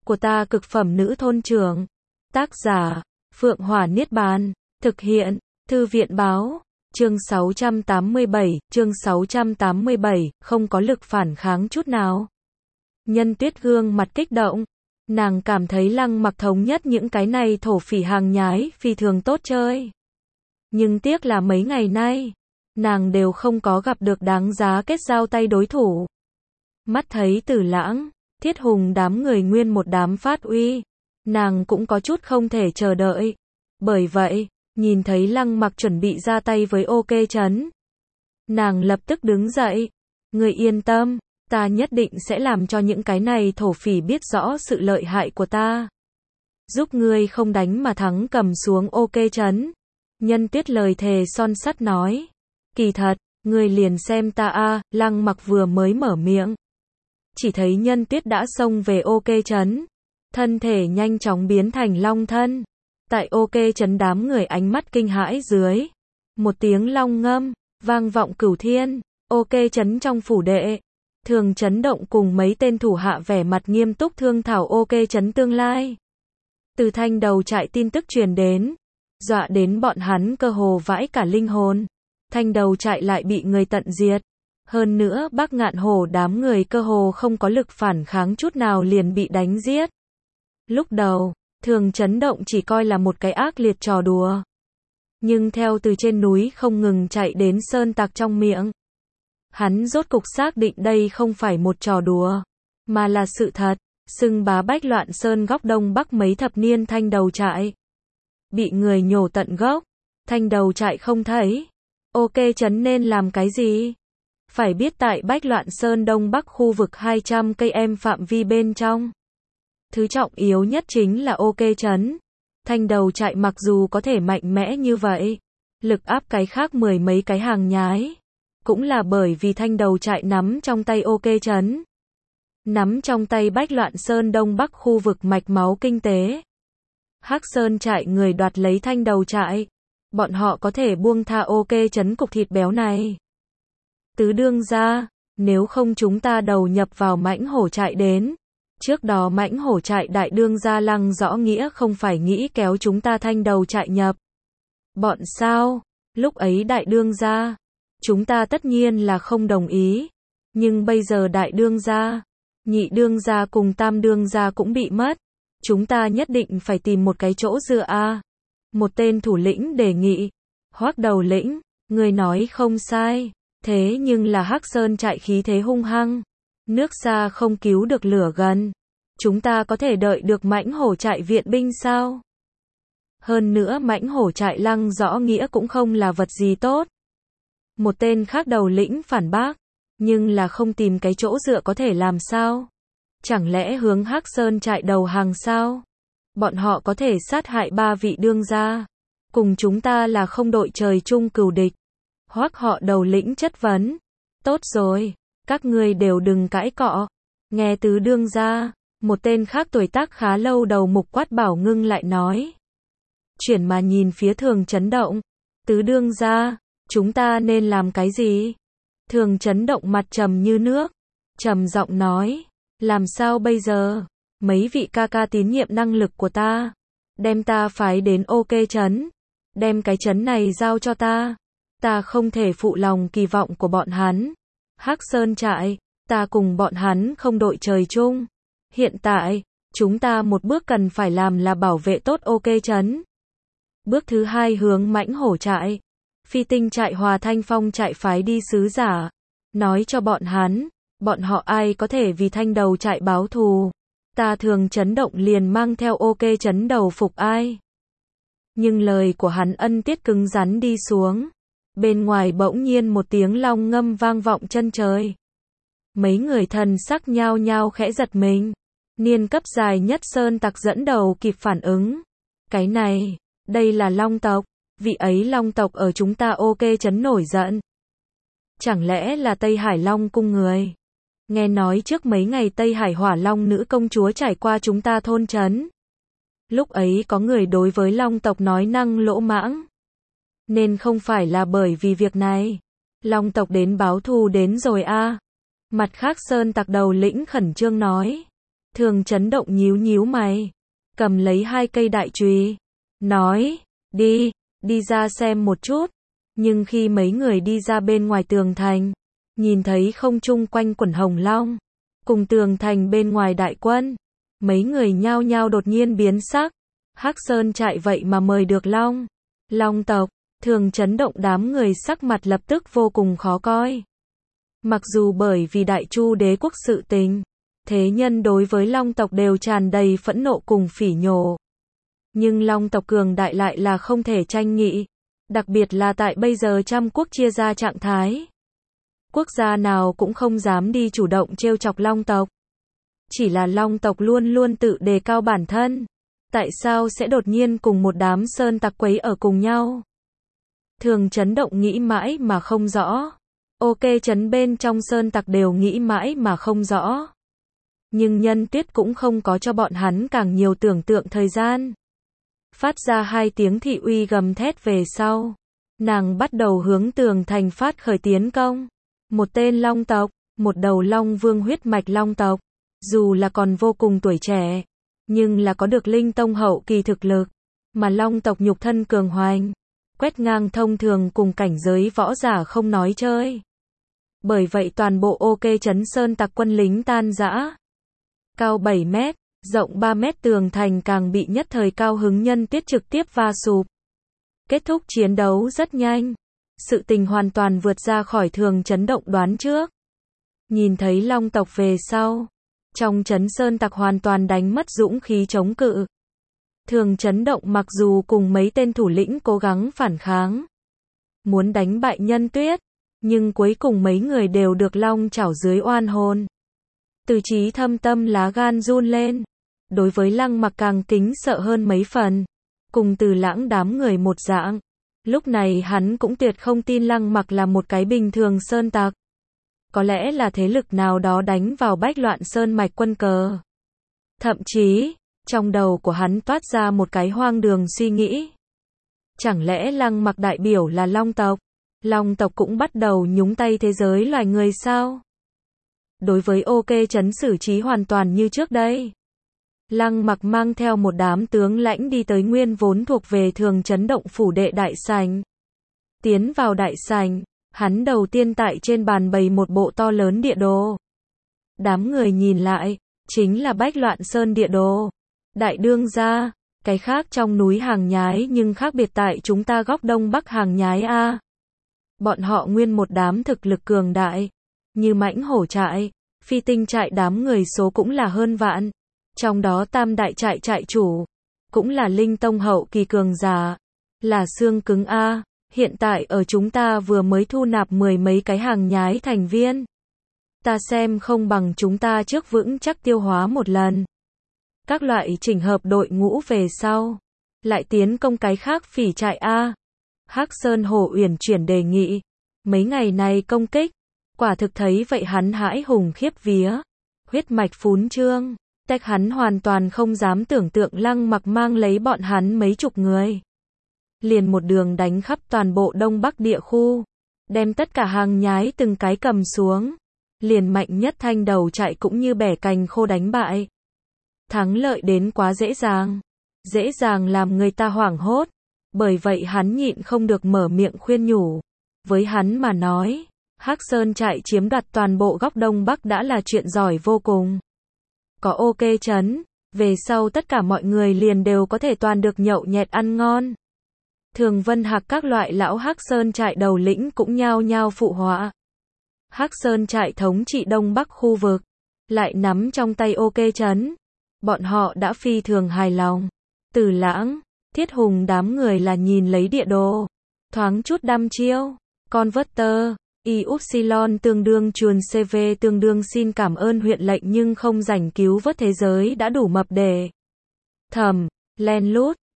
của ta cực phẩm nữ thôn trưởng. Tác giả, Phượng Hỏa Niết Bàn. Thực hiện, Thư viện báo. Chương 687, không có lực phản kháng chút nào. Nhân Tuyết gương mặt kích động. Nàng cảm thấy Lăng Mặc thống nhất những cái này thổ phỉ hàng nhái phi thường tốt chơi. Nhưng tiếc là mấy ngày nay, nàng đều không có gặp được đáng giá kết giao tay đối thủ. Mắt thấy Tử Lãng, Thiết Hùng đám người nguyên một đám phát uy, nàng cũng có chút không thể chờ đợi. Bởi vậy, nhìn thấy Lăng Mặc chuẩn bị ra tay với OK Trấn, nàng lập tức đứng dậy. Ngươi yên tâm, ta nhất định sẽ làm cho những cái này thổ phỉ biết rõ sự lợi hại của ta. Giúp ngươi không đánh mà thắng cầm xuống OK Trấn. Nhân Tuyết lời thề son sắt nói. Kỳ thật, ngươi liền xem ta a. Lăng Mặc vừa mới mở miệng, chỉ thấy Nhân Tuyết đã xông về OK Trấn, thân thể nhanh chóng biến thành long thân. Tại OK Trấn đám người ánh mắt kinh hãi dưới, một tiếng long ngâm vang vọng cửu thiên. OK Trấn trong phủ đệ, Thường Chấn Động cùng mấy tên thủ hạ vẻ mặt nghiêm túc thương thảo OK Trấn tương lai. Từ Thanh Đầu trại tin tức truyền đến, dọa đến bọn hắn cơ hồ vãi cả linh hồn. Thanh Đầu trại lại bị người tận diệt. Hơn nữa Bắc Ngạn Hổ đám người cơ hồ không có lực phản kháng chút nào liền bị đánh giết. Lúc đầu, Thường Chấn Động chỉ coi là một cái ác liệt trò đùa. Nhưng theo từ trên núi không ngừng chạy đến sơn tặc trong miệng, hắn rốt cục xác định đây không phải một trò đùa, mà là sự thật. Xưng bá Bách Loạn Sơn góc đông bắc mấy thập niên Thanh Đầu trại bị người nhổ tận gốc. Thanh Đầu trại không thấy. OK Trấn nên làm cái gì? Phải biết tại Bách Loạn Sơn đông bắc khu vực 200 cây em phạm vi bên trong, thứ trọng yếu nhất chính là OK Trấn. Thanh Đầu trại mặc dù có thể mạnh mẽ như vậy, lực áp cái khác mười mấy cái hàng nhái, cũng là bởi vì Thanh Đầu trại nắm trong tay OK Trấn, nắm trong tay Bách Loạn Sơn đông bắc khu vực mạch máu kinh tế. Hắc Sơn trại người đoạt lấy Thanh Đầu trại, bọn họ có thể buông tha OK Trấn cục thịt béo này. Tứ đương gia, nếu không chúng ta đầu nhập vào Mãnh Hổ trại đến. Trước đó Mãnh Hổ trại đại đương gia Lăng Rõ Nghĩa không phải nghĩ kéo chúng ta Thanh Đầu trại nhập bọn sao? Lúc ấy đại đương gia, chúng ta tất nhiên là không đồng ý. Nhưng bây giờ đại đương gia, nhị đương gia cùng tam đương gia cũng bị mất. Chúng ta nhất định phải tìm một cái chỗ dựa a. Một tên thủ lĩnh đề nghị. Hoắc đầu lĩnh, người nói không sai. Thế nhưng là Hắc Sơn trại khí thế hung hăng. Nước xa không cứu được lửa gần. Chúng ta có thể đợi được Mãnh Hổ trại viện binh sao? Hơn nữa Mãnh Hổ trại Lăng Rõ Nghĩa cũng không là vật gì tốt. Một tên khác đầu lĩnh phản bác. Nhưng là không tìm cái chỗ dựa có thể làm sao? Chẳng lẽ hướng Hắc Sơn trại đầu hàng sao? Bọn họ có thể sát hại 3 vị đương gia. Cùng chúng ta là không đội trời chung cừu địch. Hoắc họ đầu lĩnh chất vấn. Tốt rồi, các ngươi đều đừng cãi cọ. Nghe tứ đương gia, một tên khác tuổi tác khá lâu đầu mục Quát Bảo ngưng lại nói. Chuyển mà nhìn phía Thường Chấn Động. Tứ đương gia, chúng ta nên làm cái gì? Thường Chấn Động mặt trầm như nước, trầm giọng nói. Làm sao bây giờ? Mấy vị ca ca tín nhiệm năng lực của ta, đem ta phái đến OK Trấn, đem cái trấn này giao cho ta. Ta không thể phụ lòng kỳ vọng của bọn hắn. Hắc Sơn trại, ta cùng bọn hắn không đội trời chung. Hiện tại, chúng ta một bước cần phải làm là bảo vệ tốt OK Trấn. Bước thứ hai hướng Mãnh Hổ trại, Phi Tinh trại Hòa Thanh Phong trại phái đi sứ giả, nói cho bọn hắn, bọn họ ai có thể vì Thanh Đầu trại báo thù, ta Thường Chấn Động liền mang theo OK Trấn đầu phục ai. Nhưng lời của hắn ân tiết cứng rắn đi xuống. Bên ngoài bỗng nhiên một tiếng long ngâm vang vọng chân trời. Mấy người thần sắc nhao nhao khẽ giật mình. Niên cấp dài nhất sơn tặc dẫn đầu kịp phản ứng. Cái này, đây là Long tộc. Vị ấy Long tộc ở chúng ta OK Trấn nổi giận. Chẳng lẽ là Tây Hải Long cung người? Nghe nói trước mấy ngày Tây Hải Hỏa Long nữ công chúa trải qua chúng ta thôn trấn. Lúc ấy có người đối với Long tộc nói năng lỗ mãng. Nên không phải là bởi vì việc này. Long tộc đến báo thù đến rồi a. Mặt khác Sơn tặc đầu lĩnh khẩn trương nói. Thường Chấn Động nhíu nhíu mày, cầm lấy 2 cây đại chùy, nói, đi ra xem một chút. Nhưng khi mấy người đi ra bên ngoài tường thành, nhìn thấy không trung quanh quẩn Hồng Long, cùng tường thành bên ngoài đại quân, mấy người nhao nhao đột nhiên biến sắc. Hắc Sơn trại vậy mà mời được Long tộc. Thường Chấn Động đám người sắc mặt lập tức vô cùng khó coi. Mặc dù bởi vì Đại Chu đế quốc sự tình, thế nhân đối với Long tộc đều tràn đầy phẫn nộ cùng phỉ nhổ. Nhưng Long tộc cường đại lại là không thể tranh nghị, đặc biệt là tại bây giờ trăm quốc chia ra trạng thái. Quốc gia nào cũng không dám đi chủ động trêu chọc Long tộc. Chỉ là Long tộc luôn luôn tự đề cao bản thân. Tại sao sẽ đột nhiên cùng một đám sơn tặc quấy ở cùng nhau? Thường Chấn Động nghĩ mãi mà không rõ. Ok chấn bên trong sơn tặc đều nghĩ mãi mà không rõ. Nhưng Nhân Tuyết cũng không có cho bọn hắn càng nhiều tưởng tượng thời gian. Phát ra 2 tiếng thị uy gầm thét về sau. Nàng bắt đầu hướng tường thành phát khởi tiến công. Một tên Long tộc, một đầu Long Vương huyết mạch Long tộc. Dù là còn vô cùng tuổi trẻ, nhưng là có được linh tông hậu kỳ thực lực. Mà Long tộc nhục thân cường hoành, quét ngang thông thường cùng cảnh giới võ giả không nói chơi. Bởi vậy toàn bộ ok trấn sơn tặc quân lính tan rã. Cao 7 mét, rộng 3 mét tường thành càng bị nhất thời cao hứng Nhân Tuyết trực tiếp va sụp. Kết thúc chiến đấu rất nhanh. Sự tình hoàn toàn vượt ra khỏi Thường Chấn Động đoán trước. Nhìn thấy Long tộc về sau, trong trấn sơn tặc hoàn toàn đánh mất dũng khí chống cự. Thường Chấn Động mặc dù cùng mấy tên thủ lĩnh cố gắng phản kháng, muốn đánh bại Nhân Tuyết, nhưng cuối cùng mấy người đều được long chảo dưới oan hồn. Từ Chí thâm tâm lá gan run lên. Đối với Lăng Mặc càng kính sợ hơn mấy phần. Cùng Từ Lãng đám người một dạng. Lúc này hắn cũng tuyệt không tin Lăng Mặc là một cái bình thường sơn tặc. Có lẽ là thế lực nào đó đánh vào Bách Loạn Sơn mạch quân cờ. Thậm chí, trong đầu của hắn toát ra một cái hoang đường suy nghĩ. Chẳng lẽ Lăng Mặc đại biểu là Long tộc? Long tộc cũng bắt đầu nhúng tay thế giới loài người sao? Đối với ok trấn xử trí hoàn toàn như trước đây. Lăng Mặc mang theo một đám tướng lãnh đi tới nguyên vốn thuộc về Thường Chấn Động phủ đệ đại sảnh. Tiến vào đại sảnh, hắn đầu tiên tại trên bàn bày một bộ to lớn địa đồ. Đám người nhìn lại, chính là Bách Loạn Sơn địa đồ. Đại đương gia, cái khác trong núi hàng nhái nhưng khác biệt tại chúng ta góc đông bắc hàng nhái a. Bọn họ nguyên một đám thực lực cường đại, như Mãnh Hổ trại, Phi Tinh trại đám người số cũng là hơn vạn. Trong đó Tam đại trại trại chủ, cũng là linh tông hậu kỳ cường giả, là xương cứng a. Hiện tại ở chúng ta vừa mới thu nạp 10 mấy cái hàng nhái thành viên. Ta xem không bằng chúng ta trước vững chắc tiêu hóa một lần. Các loại chỉnh hợp đội ngũ về sau, lại tiến công cái khác phỉ trại a. Hắc Sơn Hổ Uyển chuyển đề nghị. Mấy ngày này công kích, quả thực thấy vậy hắn hãi hùng khiếp vía. Huyết mạch phún trương, tách hắn hoàn toàn không dám tưởng tượng Lăng Mặc mang lấy bọn hắn mấy chục người. Liền một đường đánh khắp toàn bộ Đông Bắc địa khu, đem tất cả hàng nhái từng cái cầm xuống. Liền mạnh nhất Thanh Đầu trại cũng như bẻ cành khô đánh bại. Thắng lợi đến quá dễ dàng làm người ta hoảng hốt. Bởi vậy hắn nhịn không được mở miệng khuyên nhủ. Với hắn mà nói, Hắc Sơn trại chiếm đoạt toàn bộ góc Đông Bắc đã là chuyện giỏi vô cùng. Có ok trấn, về sau tất cả mọi người liền đều có thể toàn được nhậu nhẹt ăn ngon. Thường Vân Hạc các loại lão Hắc Sơn trại đầu lĩnh cũng nhao nhao phụ họa. Hắc Sơn trại thống trị Đông Bắc khu vực, lại nắm trong tay ok trấn. Bọn họ đã phi thường hài lòng. Từ Lãng, Thiết Hùng đám người là nhìn lấy địa đồ, thoáng chút đăm chiêu. Converter, Y-Upsilon tương đương chuồn CV tương đương xin cảm ơn huyện lệnh nhưng không rảnh cứu vớt thế giới đã đủ mập để thầm, len lút.